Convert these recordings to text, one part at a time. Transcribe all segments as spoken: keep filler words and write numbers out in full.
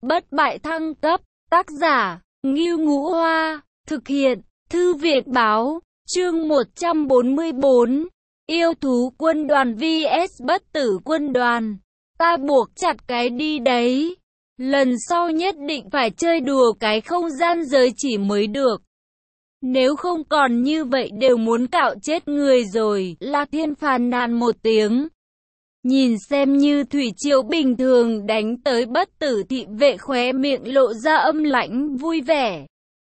bất bại thăng cấp. Tác giả, Ngưu Ngũ Hoa. Thực hiện, Thư viện Báo. Chương một trăm bốn mươi bốn. Yêu thú quân đoàn vs bất tử quân đoàn. Ta buộc chặt cái đi đấy. Lần sau nhất định phải chơi đùa cái không gian giới chỉ mới được. Nếu không còn như vậy đều muốn cạo chết người rồi. La Thiên phàn nàn một tiếng. Nhìn xem như thủy triều bình thường đánh tới bất tử thị vệ, khóe miệng lộ ra âm lãnh vui vẻ.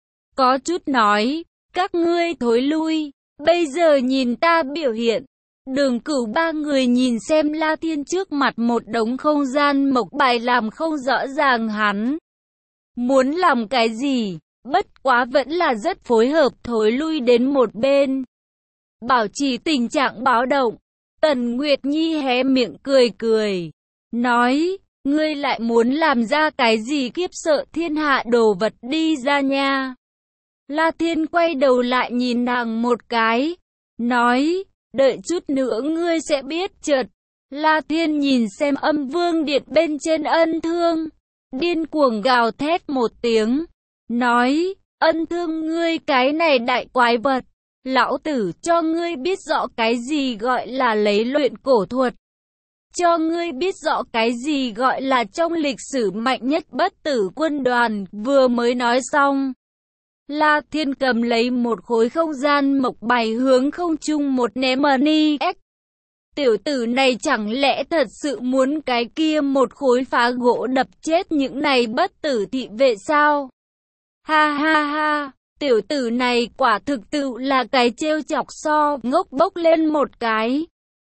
Có chút nói, các ngươi thối lui, bây giờ nhìn ta biểu hiện. Đường Cửu ba người nhìn xem La Thiên trước mặt một đống không gian mộc bài làm không rõ ràng hắn muốn làm cái gì, bất quá vẫn là rất phối hợp thối lui đến một bên. Bảo trì tình trạng báo động. Tần Nguyệt Nhi hé miệng cười cười, nói, ngươi lại muốn làm ra cái gì khiếp sợ thiên hạ đồ vật đi ra nha. La Thiên quay đầu lại nhìn nàng một cái, nói, đợi chút nữa ngươi sẽ biết. Chợt, La Thiên nhìn xem Âm Vương Điện bên trên Ân Thương, điên cuồng gào thét một tiếng, nói, Ân Thương ngươi cái này đại quái vật. Lão tử cho ngươi biết rõ cái gì gọi là lấy luyện cổ thuật. Cho ngươi biết rõ cái gì gọi là trong lịch sử mạnh nhất bất tử quân đoàn. Vừa mới nói xong, La Thiên cầm lấy một khối không gian mộc bài hướng không trung một ném ni. Tiểu tử này chẳng lẽ thật sự muốn cái kia một khối phá gỗ đập chết những này bất tử thị vệ sao? Ha ha ha! Tiểu tử này quả thực tự là cái trêu chọc so ngốc bốc lên một cái.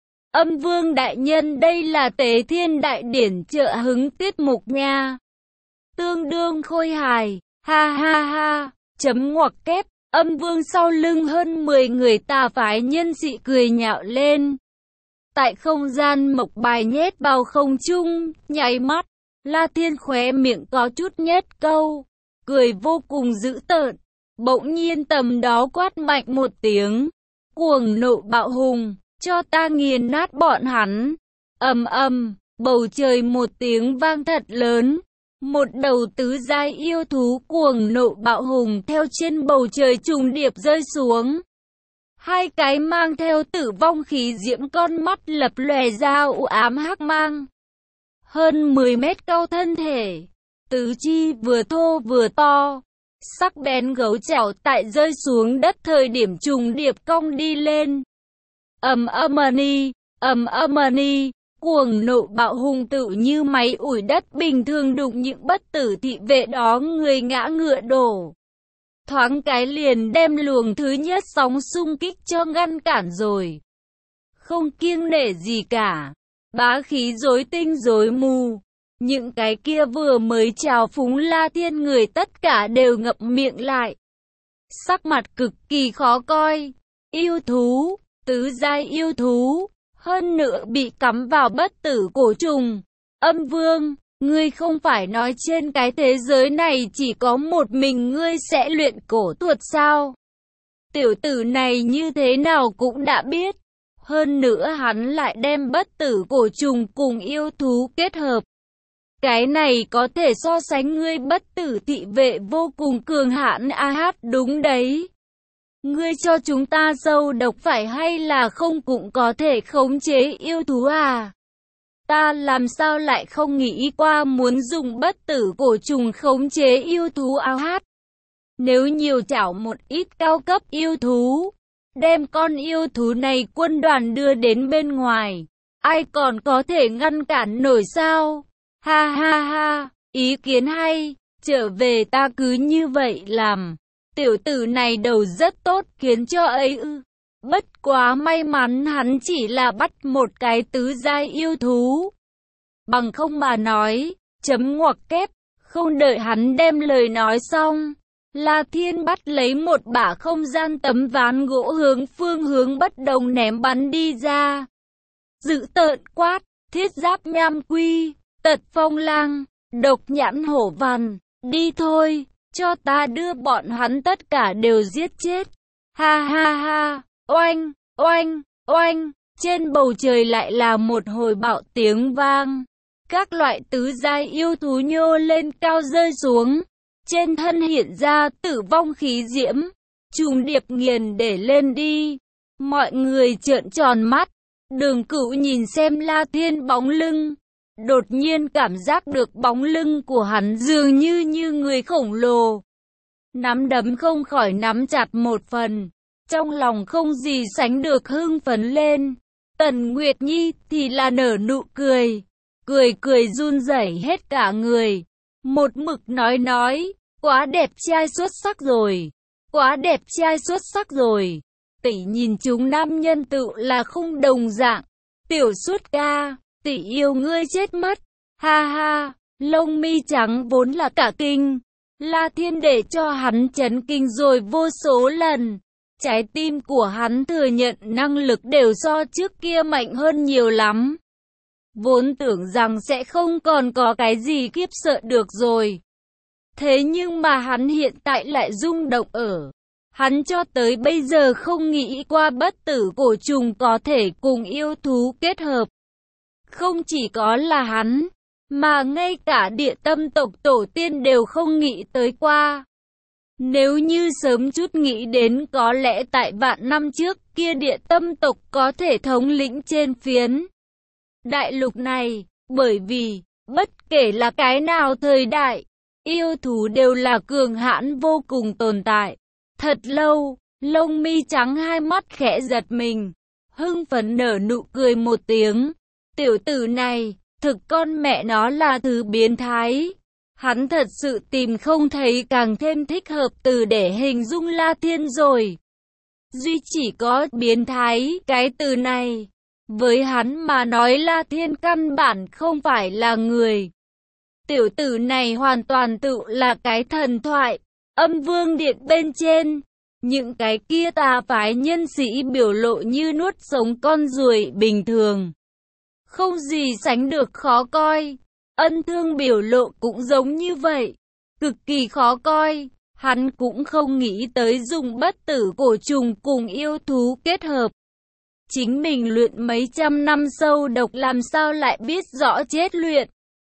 Âm Vương đại nhân, đây là Tế Thiên Đại Điển trợ hứng tiết mục nha. Tương đương khôi hài, ha ha ha, chấm ngoặc kép. Âm Vương sau lưng hơn mười người tà phái nhân sĩ cười nhạo lên. Tại không gian mộc bài nhét vào không trung, nháy mắt, La Thiên khóe miệng có chút nhất câu, cười vô cùng dữ tợn. Bỗng nhiên tầm đó quát mạnh một tiếng, cuồng nộ bạo hùng, cho ta nghiền nát bọn hắn. Ầm ầm, bầu trời một tiếng vang thật lớn, một đầu tứ giai yêu thú cuồng nộ bạo hùng theo trên bầu trời trùng điệp rơi xuống. Hai cái mang theo tử vong khí diễm con mắt lập lòe ra u ám hắc mang. Hơn mười mét cao thân thể, tứ chi vừa thô vừa to. Sắc bén gấu chảo tại rơi xuống đất thời điểm trùng điệp cong đi lên. Ầm ầm ni, ầm ầm ni, cuồng nộ bạo hùng tự như máy ủi đất bình thường đụng những bất tử thị vệ đó người ngã ngựa đổ. Thoáng cái liền đem luồng thứ nhất sóng xung kích cho ngăn cản rồi. Không kiêng nể gì cả, bá khí rối tinh rối mù. Những cái kia vừa mới chào phúng La Thiên người tất cả đều ngậm miệng lại. Sắc mặt cực kỳ khó coi. Yêu thú, tứ giai yêu thú, hơn nữa bị cắm vào bất tử cổ trùng. Âm Vương, ngươi không phải nói trên cái thế giới này chỉ có một mình ngươi sẽ luyện cổ thuật sao? Tiểu tử này như thế nào cũng đã biết. Hơn nữa hắn lại đem bất tử cổ trùng cùng yêu thú kết hợp. Cái này có thể so sánh ngươi bất tử thị vệ vô cùng cường hãn. A hát đúng đấy. Ngươi cho chúng ta sâu độc phải hay là không cũng có thể khống chế yêu thú à? Ta làm sao lại không nghĩ qua muốn dùng bất tử cổ trùng khống chế yêu thú. A hát. Nếu nhiều chảo một ít cao cấp yêu thú, đem con yêu thú này quân đoàn đưa đến bên ngoài, ai còn có thể ngăn cản nổi sao? Ha ha ha, ý kiến hay, trở về ta cứ như vậy làm. Tiểu tử này đầu rất tốt khiến cho ấy ư. Bất quá may mắn hắn chỉ là bắt một cái tứ giai yêu thú. Bằng không mà nói, chấm ngoặc kép, không đợi hắn đem lời nói xong. La Thiên bắt lấy một bả không gian tấm ván gỗ hướng phương hướng bất đồng ném bắn đi ra. Dữ tợn quát, thiết giáp nham quy. Tật phong lang, độc nhãn hổ vằn, đi thôi, cho ta đưa bọn hắn tất cả đều giết chết. Ha ha ha, oanh, oanh, oanh, trên bầu trời lại là một hồi bạo tiếng vang. Các loại tứ giai yêu thú nhô lên cao rơi xuống. Trên thân hiện ra tử vong khí diễm. Trùng điệp nghiền để lên đi. Mọi người trợn tròn mắt. Đường Cửu nhìn xem La Thiên bóng lưng. Đột nhiên cảm giác được bóng lưng của hắn dường như như người khổng lồ. Nắm đấm không khỏi nắm chặt một phần. Trong lòng không gì sánh được hưng phấn lên. Tần Nguyệt Nhi thì là nở nụ cười. Cười cười run rẩy hết cả người. Một mực nói nói. Quá đẹp trai xuất sắc rồi. Quá đẹp trai xuất sắc rồi. Tỷ nhìn chúng nam nhân tự là không đồng dạng. Tiểu Suốt ca, tỷ yêu ngươi chết mất. Ha ha, lông mi trắng vốn là cả kinh. La Thiên để cho hắn chấn kinh rồi vô số lần. Trái tim của hắn thừa nhận năng lực đều so trước kia mạnh hơn nhiều lắm. Vốn tưởng rằng sẽ không còn có cái gì khiếp sợ được rồi. Thế nhưng mà hắn hiện tại lại rung động ở. Hắn cho tới bây giờ không nghĩ qua bất tử cổ trùng có thể cùng yêu thú kết hợp. Không chỉ có là hắn, mà ngay cả địa tâm tộc tổ tiên đều không nghĩ tới qua. Nếu như sớm chút nghĩ đến có lẽ tại vạn năm trước kia địa tâm tộc có thể thống lĩnh trên phiến đại lục này, bởi vì, bất kể là cái nào thời đại, yêu thú đều là cường hãn vô cùng tồn tại. Thật lâu, lông mi trắng hai mắt khẽ giật mình, hưng phấn nở nụ cười một tiếng. Tiểu tử này, thực con mẹ nó là thứ biến thái. Hắn thật sự tìm không thấy càng thêm thích hợp từ để hình dung La Thiên rồi. Duy chỉ có biến thái, cái từ này. Với hắn mà nói La Thiên căn bản không phải là người. Tiểu tử này hoàn toàn tự là cái thần thoại. Âm vương điện bên trên, những cái kia tà phái nhân sĩ biểu lộ như nuốt sống con ruồi bình thường. Không gì sánh được khó coi. Ân Thương biểu lộ cũng giống như vậy. Cực kỳ khó coi. Hắn cũng không nghĩ tới dùng bất tử cổ trùng cùng yêu thú kết hợp. Chính mình luyện mấy trăm năm sâu độc làm sao lại biết rõ chết luyện.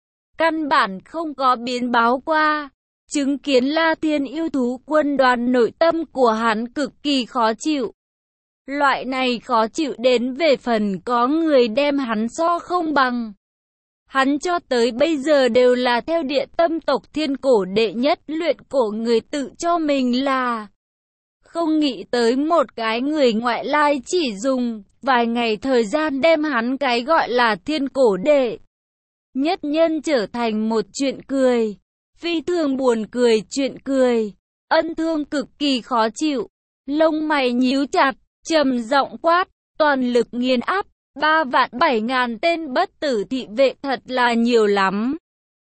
Căn bản không có biến báo qua. Chứng kiến La Thiên yêu thú quân đoàn, nội tâm của hắn cực kỳ khó chịu. Loại này khó chịu đến về phần có người đem hắn so không bằng. Hắn cho tới bây giờ đều là theo địa tâm tộc thiên cổ đệ nhất luyện cổ người tự cho mình là. Không nghĩ tới một cái người ngoại lai chỉ dùng vài ngày thời gian đem hắn cái gọi là thiên cổ đệ nhất nhân trở thành một chuyện cười. Phi thường buồn cười chuyện cười. Ân Thương cực kỳ khó chịu. Lông mày nhíu chặt, trầm giọng quát, toàn lực nghiền áp. Ba vạn bảy ngàn tên bất tử thị vệ thật là nhiều lắm.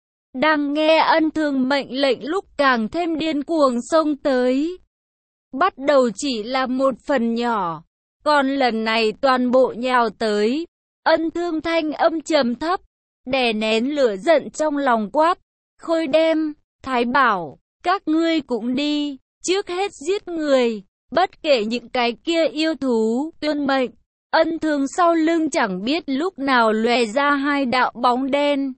Đang nghe Ân Thương mệnh lệnh lúc càng thêm điên cuồng xông tới. Bắt đầu chỉ là một phần nhỏ. Còn lần này toàn bộ nhào tới. Ân Thương thanh âm trầm thấp, đè nén lửa giận trong lòng quát. Khôi Đem, Thái Bảo, các ngươi cũng đi, trước hết giết người, bất kể những cái kia yêu thú, tuân mệnh. Ân Thương sau lưng chẳng biết lúc nào lóe ra hai đạo bóng đen,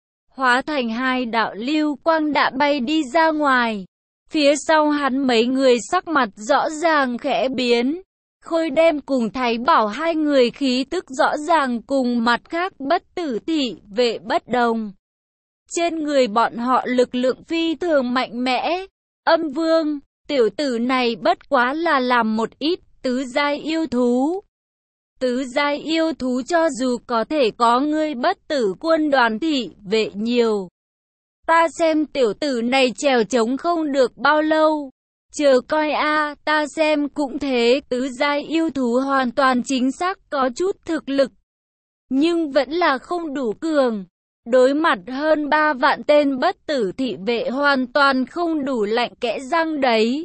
hóa thành hai đạo lưu quang đã bay đi ra ngoài. Phía sau hắn mấy người sắc mặt rõ ràng khẽ biến. Khôi Đem cùng Thái Bảo hai người khí tức rõ ràng cùng mặt khác bất tử thị vệ bất đồng. Trên người bọn họ lực lượng phi thường mạnh mẽ. Âm Vương, tiểu tử này bất quá là làm một ít tứ giai yêu thú. Tứ giai yêu thú cho dù có thể có ngươi bất tử quân đoàn thị vệ nhiều. Ta xem tiểu tử này trèo trống không được bao lâu. Chờ coi a, à, ta xem cũng thế. Tứ giai yêu thú hoàn toàn chính xác có chút thực lực, nhưng vẫn là không đủ cường. Đối mặt hơn ba vạn tên bất tử thị vệ hoàn toàn không đủ lạnh kẽ răng đấy.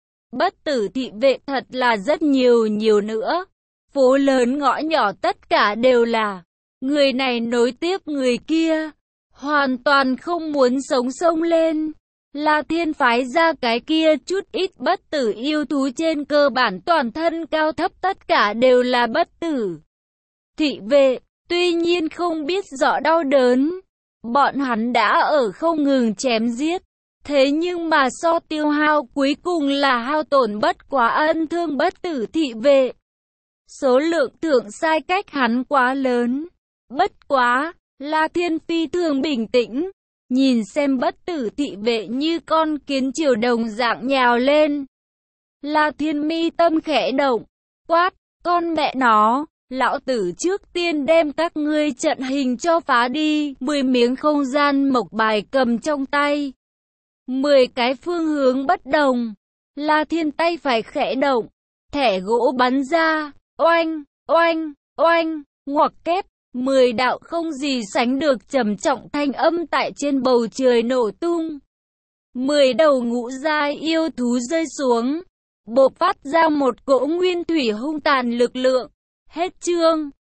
Bất tử thị vệ thật là rất nhiều nhiều nữa. Phố lớn ngõ nhỏ tất cả đều là người này nối tiếp người kia. Hoàn toàn không muốn sống sông lên. La Thiên phái ra cái kia chút ít bất tử yêu thú trên cơ bản toàn thân cao thấp tất cả đều là bất tử thị vệ. Tuy nhiên không biết rõ đau đớn, Bọn hắn đã ở không ngừng chém giết. Thế nhưng mà so tiêu hao cuối cùng là hao tổn bất quá ân thương bất tử thị vệ. Số lượng thượng sai cách hắn quá lớn. Bất quá, La Thiên phi thường bình tĩnh. Nhìn xem bất tử thị vệ như con kiến triều đồng dạng nhào lên. La Thiên mi tâm khẽ động. Quát, con mẹ nó. Lão tử trước tiên đem các ngươi trận hình cho phá đi. Mười miếng không gian mộc bài cầm trong tay. Mười cái phương hướng bất đồng. La Thiên tay phải khẽ động. Thẻ gỗ bắn ra. Oanh, oanh, oanh. Ngoặc kép. Mười đạo không gì sánh được trầm trọng thanh âm tại trên bầu trời nổ tung. Mười đầu ngũ giai yêu thú rơi xuống. Bộc phát ra một cỗ nguyên thủy hung tàn lực lượng. Hết chương.